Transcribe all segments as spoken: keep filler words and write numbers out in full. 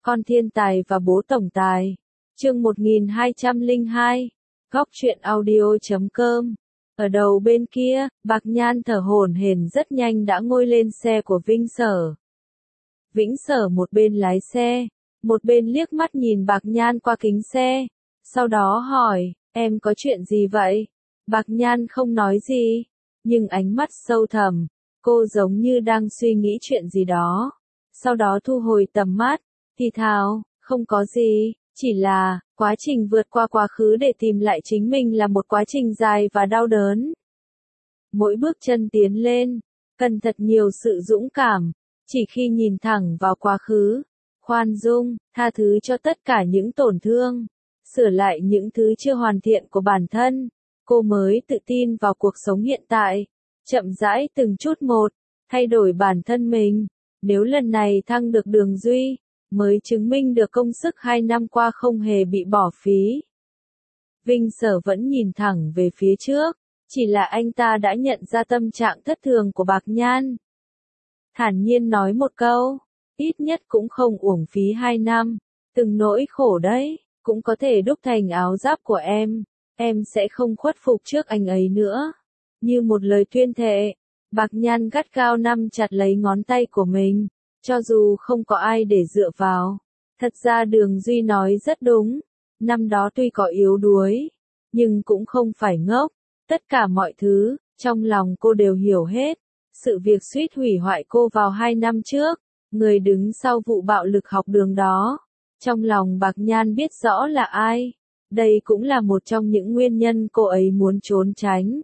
Con thiên tài và bố tổng tài. Chương một nghìn hai trăm lẻ hai. Góc truyện audio chấm com. Ở đầu bên kia, Bạc Nhan thở hổn hển rất nhanh đã ngồi lên xe của Vinh Sở. Vĩnh Sở một bên lái xe, một bên liếc mắt nhìn Bạc Nhan qua kính xe, sau đó hỏi, em có chuyện gì vậy? Bạc Nhan không nói gì, nhưng ánh mắt sâu thẳm, cô giống như đang suy nghĩ chuyện gì đó. Sau đó thu hồi tầm mắt, thì thào, không có gì, chỉ là, quá trình vượt qua quá khứ để tìm lại chính mình là một quá trình dài và đau đớn. Mỗi bước chân tiến lên, cần thật nhiều sự dũng cảm, chỉ khi nhìn thẳng vào quá khứ, khoan dung, tha thứ cho tất cả những tổn thương, sửa lại những thứ chưa hoàn thiện của bản thân, cô mới tự tin vào cuộc sống hiện tại, chậm rãi từng chút một, thay đổi bản thân mình. Nếu lần này thăng được đường Duy, mới chứng minh được công sức hai năm qua không hề bị bỏ phí. Vinh Sở vẫn nhìn thẳng về phía trước, chỉ là anh ta đã nhận ra tâm trạng thất thường của Bạc Nhan. Thản nhiên nói một câu, ít nhất cũng không uổng phí hai năm, từng nỗi khổ đấy, cũng có thể đúc thành áo giáp của em, em sẽ không khuất phục trước anh ấy nữa. Như một lời tuyên thệ, Bạc Nhan gắt gao nắm chặt lấy ngón tay của mình, cho dù không có ai để dựa vào. Thật ra Đường Duy nói rất đúng, năm đó tuy có yếu đuối, nhưng cũng không phải ngốc, tất cả mọi thứ, trong lòng cô đều hiểu hết. Sự việc suýt hủy hoại cô vào hai năm trước, người đứng sau vụ bạo lực học đường đó, trong lòng Bạc Nhan biết rõ là ai. Đây cũng là một trong những nguyên nhân cô ấy muốn trốn tránh.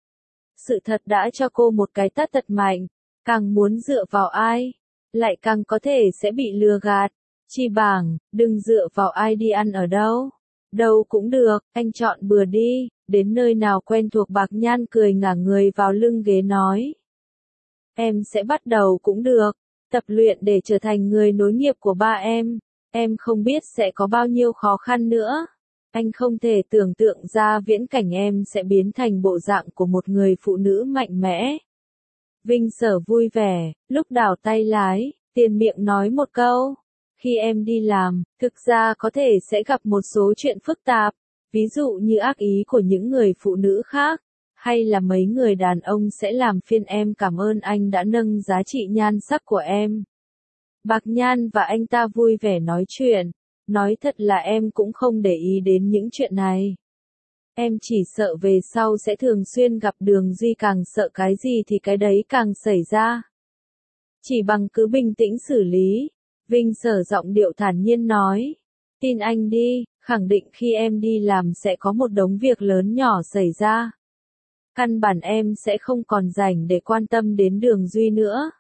Sự thật đã cho cô một cái tát thật mạnh, càng muốn dựa vào ai, lại càng có thể sẽ bị lừa gạt. Chi bằng, đừng dựa vào ai đi ăn ở đâu. Đâu cũng được, anh chọn bừa đi, đến nơi nào quen thuộc. Bạc Nhan cười ngả người vào lưng ghế nói. Em sẽ bắt đầu cũng được, tập luyện để trở thành người nối nghiệp của ba em, em không biết sẽ có bao nhiêu khó khăn nữa. Anh không thể tưởng tượng ra viễn cảnh em sẽ biến thành bộ dạng của một người phụ nữ mạnh mẽ. Vinh Sở vui vẻ, lúc đảo tay lái, tiền miệng nói một câu. Khi em đi làm, thực ra có thể sẽ gặp một số chuyện phức tạp, ví dụ như ác ý của những người phụ nữ khác, hay là mấy người đàn ông sẽ làm phiền em. Cảm ơn anh đã nâng giá trị nhan sắc của em. Bạc Nhan và anh ta vui vẻ nói chuyện. Nói thật là em cũng không để ý đến những chuyện này. Em chỉ sợ về sau sẽ thường xuyên gặp Đường Duy, càng sợ cái gì thì cái đấy càng xảy ra. Chỉ bằng cứ bình tĩnh xử lý. Vinh Sở giọng điệu thản nhiên nói. Tin anh đi, khẳng định khi em đi làm sẽ có một đống việc lớn nhỏ xảy ra. Căn bản em sẽ không còn rảnh để quan tâm đến Đường Duy nữa.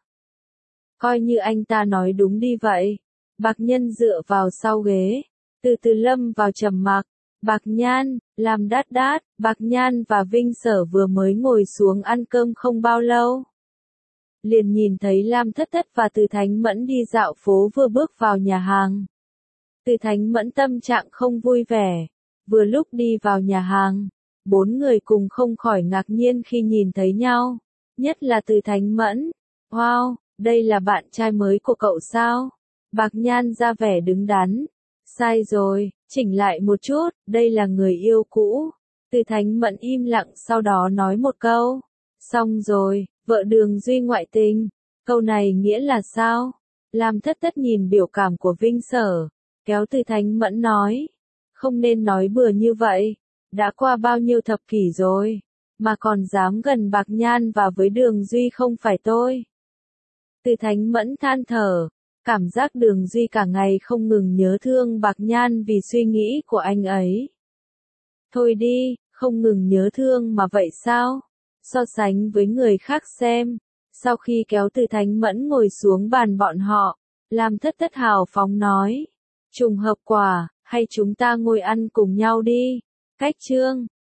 Coi như anh ta nói đúng đi vậy. Bạc Nhân dựa vào sau ghế, từ từ lâm vào trầm mặc. Bạc Nhan, làm đát đát, Bạc Nhan và Vinh Sở vừa mới ngồi xuống ăn cơm không bao lâu. Liền nhìn thấy Lam Thất Thất và Từ Thánh Mẫn đi dạo phố vừa bước vào nhà hàng. Từ Thánh Mẫn tâm trạng không vui vẻ, vừa lúc đi vào nhà hàng, bốn người cùng không khỏi ngạc nhiên khi nhìn thấy nhau, nhất là Từ Thánh Mẫn. Wow, đây là bạn trai mới của cậu sao? Bạc Nhan ra vẻ đứng đắn. Sai rồi, chỉnh lại một chút, đây là người yêu cũ. Từ Thánh Mẫn im lặng sau đó nói một câu. Xong rồi, vợ Đường Duy ngoại tình. Câu này nghĩa là sao? Lam Thất Thất nhìn biểu cảm của Vinh Sở, kéo Từ Thánh Mẫn nói. Không nên nói bừa như vậy. Đã qua bao nhiêu thập kỷ rồi, mà còn dám gần Bạc Nhan và với Đường Duy không phải tôi. Từ Thánh Mẫn than thở. Cảm giác Đường Duy cả ngày không ngừng nhớ thương Bạc Nhan vì suy nghĩ của anh ấy. Thôi đi, không ngừng nhớ thương mà vậy sao? So sánh với người khác xem. Sau khi kéo Từ Thánh Mẫn ngồi xuống bàn bọn họ, Lam Thất Thất hào phóng nói. Trùng hợp quả, hay chúng ta ngồi ăn cùng nhau đi. Cách chương.